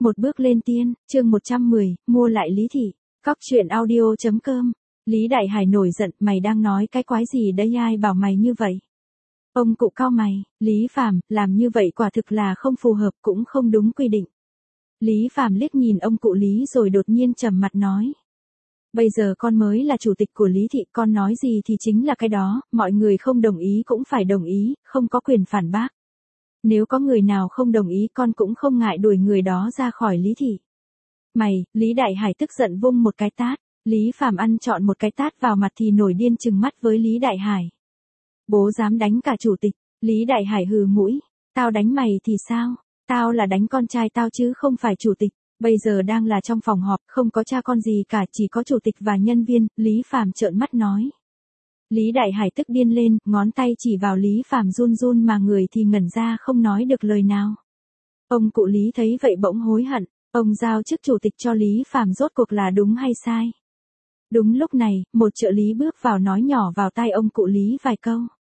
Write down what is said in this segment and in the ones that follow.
Một bước lên tiên, chương 110, mua lại Lý Thị. Cóc truyện audio.com. Lý Đại Hải nổi giận, mày đang nói cái quái gì đấy, ai bảo mày như vậy? Ông cụ cau mày, Lý Phàm, làm như vậy quả thực là không phù hợp, cũng không đúng quy định. Lý Phàm liếc nhìn ông cụ Lý rồi đột nhiên trầm mặt nói. Bây giờ con mới là chủ tịch của Lý Thị, con nói gì thì chính là cái đó, mọi người không đồng ý cũng phải đồng ý, không có quyền phản bác. Nếu có người nào không đồng ý con cũng không ngại đuổi người đó ra khỏi Lý Thị. Mày, Lý Đại Hải tức giận vung một cái tát. Lý Phàm ăn trọn một cái tát vào mặt thì nổi điên trừng mắt với Lý Đại Hải. Bố dám đánh cả chủ tịch. Lý Đại Hải hừ mũi. Tao đánh mày thì sao? Tao là đánh con trai tao chứ không phải chủ tịch. Bây giờ đang là trong phòng họp, không có cha con gì cả, chỉ có chủ tịch và nhân viên. Lý Phàm trợn mắt nói. Lý Đại Hải tức điên lên, ngón tay chỉ vào Lý Phàm run run mà người thì ngẩn ra không nói được lời nào. Ông cụ Lý thấy vậy bỗng hối hận, ông giao chức chủ tịch cho Lý Phàm rốt cuộc là đúng hay sai. Đúng lúc này, một trợ lý bước vào nói nhỏ vào tai ông cụ Lý vài câu.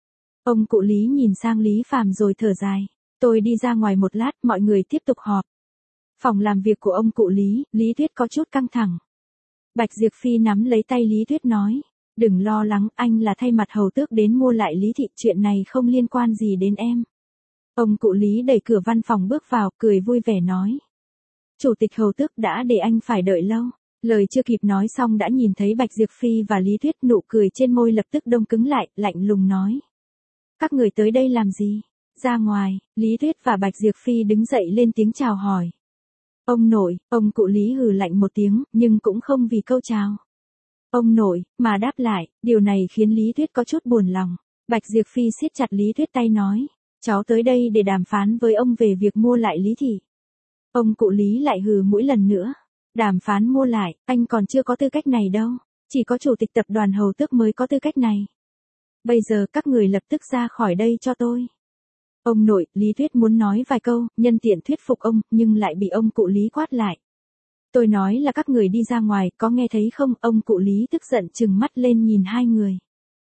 Ông cụ Lý nhìn sang Lý Phàm rồi thở dài. Tôi đi ra ngoài một lát, mọi người tiếp tục họp. Phòng làm việc của ông cụ Lý, Lý Tuyết có chút căng thẳng. Bạch Diệp Phi nắm lấy tay Lý Tuyết nói. Đừng lo lắng, anh là thay mặt hầu tước đến mua lại Lý Thị, chuyện này không liên quan gì đến em. Ông cụ Lý đẩy cửa văn phòng bước vào, cười vui vẻ nói. Chủ tịch hầu tước đã để anh phải đợi lâu. Lời chưa kịp nói xong đã nhìn thấy Bạch Diệp Phi và Lý Tuyết, nụ cười trên môi lập tức đông cứng lại, lạnh lùng nói. Các người tới đây làm gì? Ra ngoài, Lý Tuyết và Bạch Diệp Phi đứng dậy lên tiếng chào hỏi. Ông nội, ông cụ Lý hừ lạnh một tiếng, nhưng cũng không vì câu chào. Ông nội, mà đáp lại, điều này khiến Lý Tuyết có chút buồn lòng. Bạch Diệp Phi siết chặt Lý Tuyết tay nói, cháu tới đây để đàm phán với ông về việc mua lại Lý Thị. Ông cụ Lý lại hừ mũi lần nữa. Đàm phán mua lại, anh còn chưa có tư cách này đâu. Chỉ có chủ tịch tập đoàn hầu tước mới có tư cách này. Bây giờ các người lập tức ra khỏi đây cho tôi. Ông nội, Lý Tuyết muốn nói vài câu, nhân tiện thuyết phục ông, nhưng lại bị ông cụ Lý quát lại. Tôi nói là các người đi ra ngoài, có nghe thấy không? Ông cụ Lý tức giận trừng mắt lên nhìn hai người.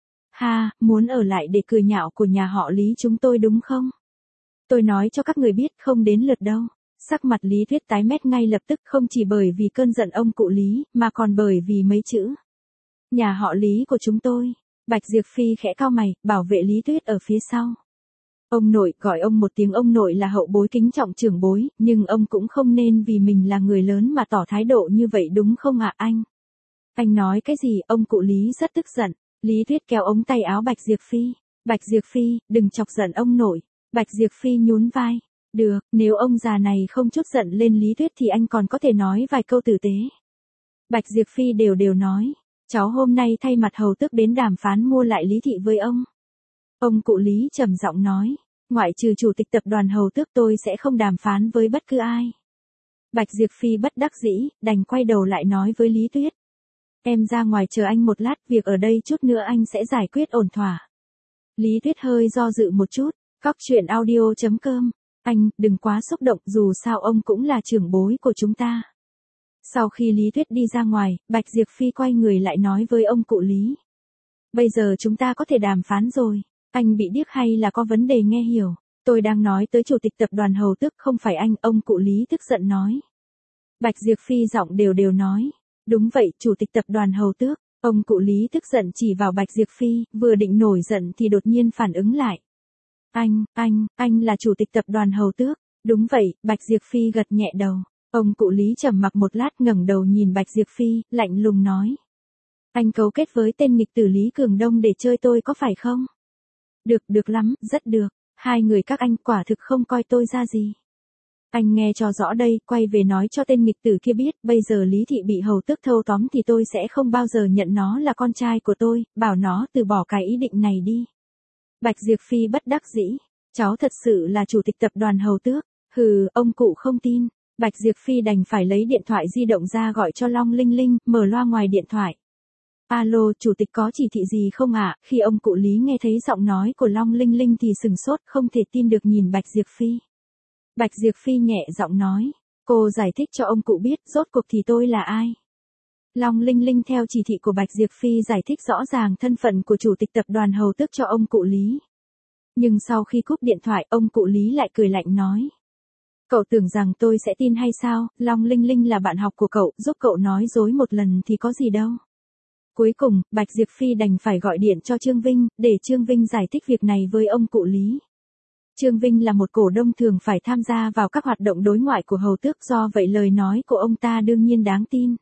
Ha, muốn ở lại để cười nhạo của nhà họ Lý chúng tôi đúng không? Tôi nói cho các người biết không đến lượt đâu. Sắc mặt Lý Tuyết tái mét ngay lập tức, không chỉ bởi vì cơn giận ông cụ Lý, mà còn bởi vì mấy chữ. Nhà họ Lý của chúng tôi. Bạch Diệp Phi khẽ cau mày, bảo vệ Lý Tuyết ở phía sau. Ông nội, gọi ông một tiếng ông nội là hậu bối kính trọng trưởng bối, nhưng ông cũng không nên vì mình là người lớn mà tỏ thái độ như vậy đúng không ạ anh? Anh nói cái gì? Ông cụ Lý rất tức giận. Lý Tuyết kéo ống tay áo Bạch Diệp Phi. Bạch Diệp Phi, đừng chọc giận ông nội. Bạch Diệp Phi nhún vai. Được, nếu ông già này không chút giận lên Lý Tuyết thì anh còn có thể nói vài câu tử tế. Bạch Diệp Phi đều nói. Cháu hôm nay thay mặt hầu tước đến đàm phán mua lại Lý Thị với ông. Ông cụ Lý trầm giọng nói, ngoại trừ chủ tịch tập đoàn hầu tước tôi sẽ không đàm phán với bất cứ ai. Bạch Diệp Phi bất đắc dĩ, đành quay đầu lại nói với Lý Tuyết. Em ra ngoài chờ anh một lát, việc ở đây chút nữa anh sẽ giải quyết ổn thỏa. Lý Tuyết hơi do dự một chút, cóc truyện audio.com. Anh, đừng quá xúc động, dù sao ông cũng là trưởng bối của chúng ta. Sau khi Lý Tuyết đi ra ngoài, Bạch Diệp Phi quay người lại nói với ông cụ Lý. Bây giờ chúng ta có thể đàm phán rồi. Anh bị điếc hay là có vấn đề nghe hiểu? Tôi đang nói tới chủ tịch tập đoàn hầu tước không phải anh, ông cụ Lý tức giận nói. Bạch Diệp Phi giọng đều nói. Đúng vậy, chủ tịch tập đoàn hầu tước. Ông cụ Lý tức giận chỉ vào Bạch Diệp Phi, vừa định nổi giận thì đột nhiên phản ứng lại. Anh là chủ tịch tập đoàn hầu tước. Đúng vậy, Bạch Diệp Phi gật nhẹ đầu. Ông cụ Lý trầm mặc một lát ngẩng đầu nhìn Bạch Diệp Phi, lạnh lùng nói. Anh cấu kết với tên nghịch tử Lý Cường Đông để chơi tôi có phải không? Được lắm, rất được. Hai người các anh quả thực không coi tôi ra gì. Anh nghe cho rõ đây, quay về nói cho tên nghịch tử kia biết, bây giờ Lý Thị bị hầu tước thâu tóm thì tôi sẽ không bao giờ nhận nó là con trai của tôi, bảo nó từ bỏ cái ý định này đi. Bạch Diệp Phi bất đắc dĩ. Cháu thật sự là chủ tịch tập đoàn hầu tước. Hừ, ông cụ không tin. Bạch Diệp Phi đành phải lấy điện thoại di động ra gọi cho Long Linh Linh, mở loa ngoài điện thoại. Alo, chủ tịch có chỉ thị gì không ạ? Khi ông cụ Lý nghe thấy giọng nói của Long Linh Linh thì sừng sốt, không thể tin được nhìn Bạch Diệp Phi. Bạch Diệp Phi nhẹ giọng nói, cô giải thích cho ông cụ biết rốt cuộc thì tôi là ai. Long Linh Linh theo chỉ thị của Bạch Diệp Phi giải thích rõ ràng thân phận của chủ tịch tập đoàn hầu tước cho ông cụ Lý. Nhưng sau khi cúp điện thoại, ông cụ Lý lại cười lạnh nói. Cậu tưởng rằng tôi sẽ tin hay sao, Long Linh Linh là bạn học của cậu, giúp cậu nói dối một lần thì có gì đâu. Cuối cùng, Bạch Diệp Phi đành phải gọi điện cho Trương Vinh, để Trương Vinh giải thích việc này với ông cụ Lý. Trương Vinh là một cổ đông thường phải tham gia vào các hoạt động đối ngoại của Hầu Tước, do vậy lời nói của ông ta đương nhiên đáng tin.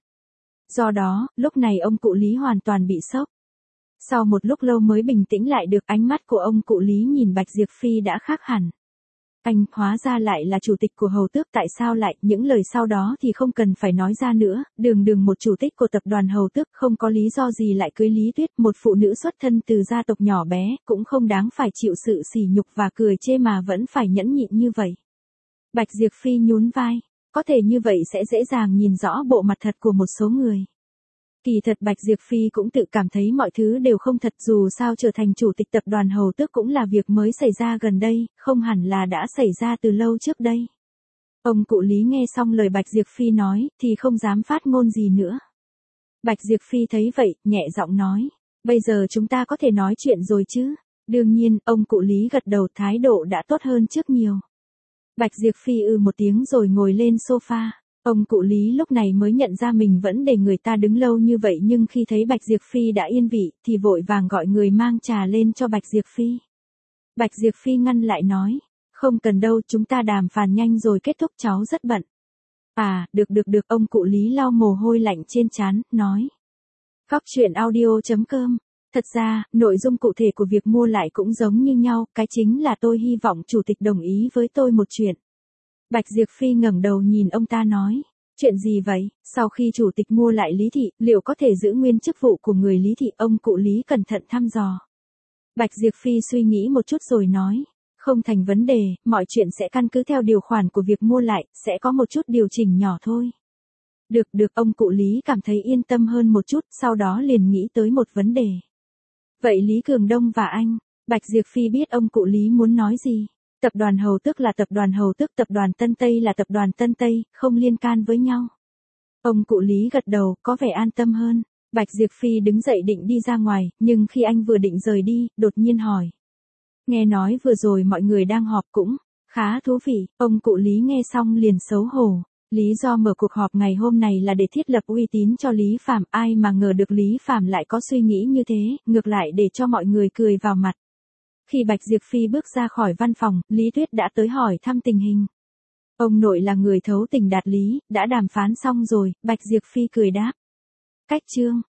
Do đó, lúc này ông cụ Lý hoàn toàn bị sốc. Sau một lúc lâu mới bình tĩnh lại được, ánh mắt của ông cụ Lý nhìn Bạch Diệp Phi đã khác hẳn. Anh, hóa ra lại là chủ tịch của Hầu Tước, tại sao lại, những lời sau đó thì không cần phải nói ra nữa, đường một chủ tịch của tập đoàn Hầu Tước không có lý do gì lại cưới Lý Tuyết, một phụ nữ xuất thân từ gia tộc nhỏ bé, cũng không đáng phải chịu sự sỉ nhục và cười chê mà vẫn phải nhẫn nhịn như vậy. Bạch Diệp Phi nhún vai, có thể như vậy sẽ dễ dàng nhìn rõ bộ mặt thật của một số người. Kỳ thật Bạch Diệp Phi cũng tự cảm thấy mọi thứ đều không thật, dù sao trở thành chủ tịch tập đoàn Hầu Tước cũng là việc mới xảy ra gần đây, không hẳn là đã xảy ra từ lâu trước đây. Ông cụ Lý nghe xong lời Bạch Diệp Phi nói, thì không dám phát ngôn gì nữa. Bạch Diệp Phi thấy vậy, nhẹ giọng nói, bây giờ chúng ta có thể nói chuyện rồi chứ? Đương nhiên, ông cụ Lý gật đầu, thái độ đã tốt hơn trước nhiều. Bạch Diệp Phi một tiếng rồi ngồi lên sofa. Ông cụ Lý lúc này mới nhận ra mình vẫn để người ta đứng lâu như vậy, nhưng khi thấy Bạch Diệp Phi đã yên vị, thì vội vàng gọi người mang trà lên cho Bạch Diệp Phi. Bạch Diệp Phi ngăn lại nói, không cần đâu, chúng ta đàm phán nhanh rồi kết thúc, cháu rất bận. À, được, ông cụ Lý lau mồ hôi lạnh trên trán, nói. Góc truyện audio.com. Thật ra, nội dung cụ thể của việc mua lại cũng giống như nhau, cái chính là tôi hy vọng chủ tịch đồng ý với tôi một chuyện. Bạch Diệp Phi ngẩng đầu nhìn ông ta nói, chuyện gì vậy? Sau khi chủ tịch mua lại Lý Thị, liệu có thể giữ nguyên chức vụ của người Lý Thị? Ông cụ Lý cẩn thận thăm dò. Bạch Diệp Phi suy nghĩ một chút rồi nói, không thành vấn đề, mọi chuyện sẽ căn cứ theo điều khoản của việc mua lại, sẽ có một chút điều chỉnh nhỏ thôi. Được, ông cụ Lý cảm thấy yên tâm hơn một chút, sau đó liền nghĩ tới một vấn đề. Vậy Lý Cường Đông và anh? Bạch Diệp Phi biết ông cụ Lý muốn nói gì. Tập đoàn Hầu Tước là tập đoàn Hầu Tước, tập đoàn Tân Tây là tập đoàn Tân Tây, không liên can với nhau. Ông cụ Lý gật đầu, có vẻ an tâm hơn. Bạch Diệp Phi đứng dậy định đi ra ngoài, nhưng khi anh vừa định rời đi, đột nhiên hỏi. Nghe nói vừa rồi mọi người đang họp cũng khá thú vị, ông cụ Lý nghe xong liền xấu hổ. Lý do mở cuộc họp ngày hôm này là để thiết lập uy tín cho Lý Phàm, ai mà ngờ được Lý Phàm lại có suy nghĩ như thế, ngược lại để cho mọi người cười vào mặt. Khi Bạch Diệp Phi bước ra khỏi văn phòng, Lý Tuyết đã tới hỏi thăm tình hình. Ông nội là người thấu tình đạt lý, đã đàm phán xong rồi, Bạch Diệp Phi cười đáp. Cách chương.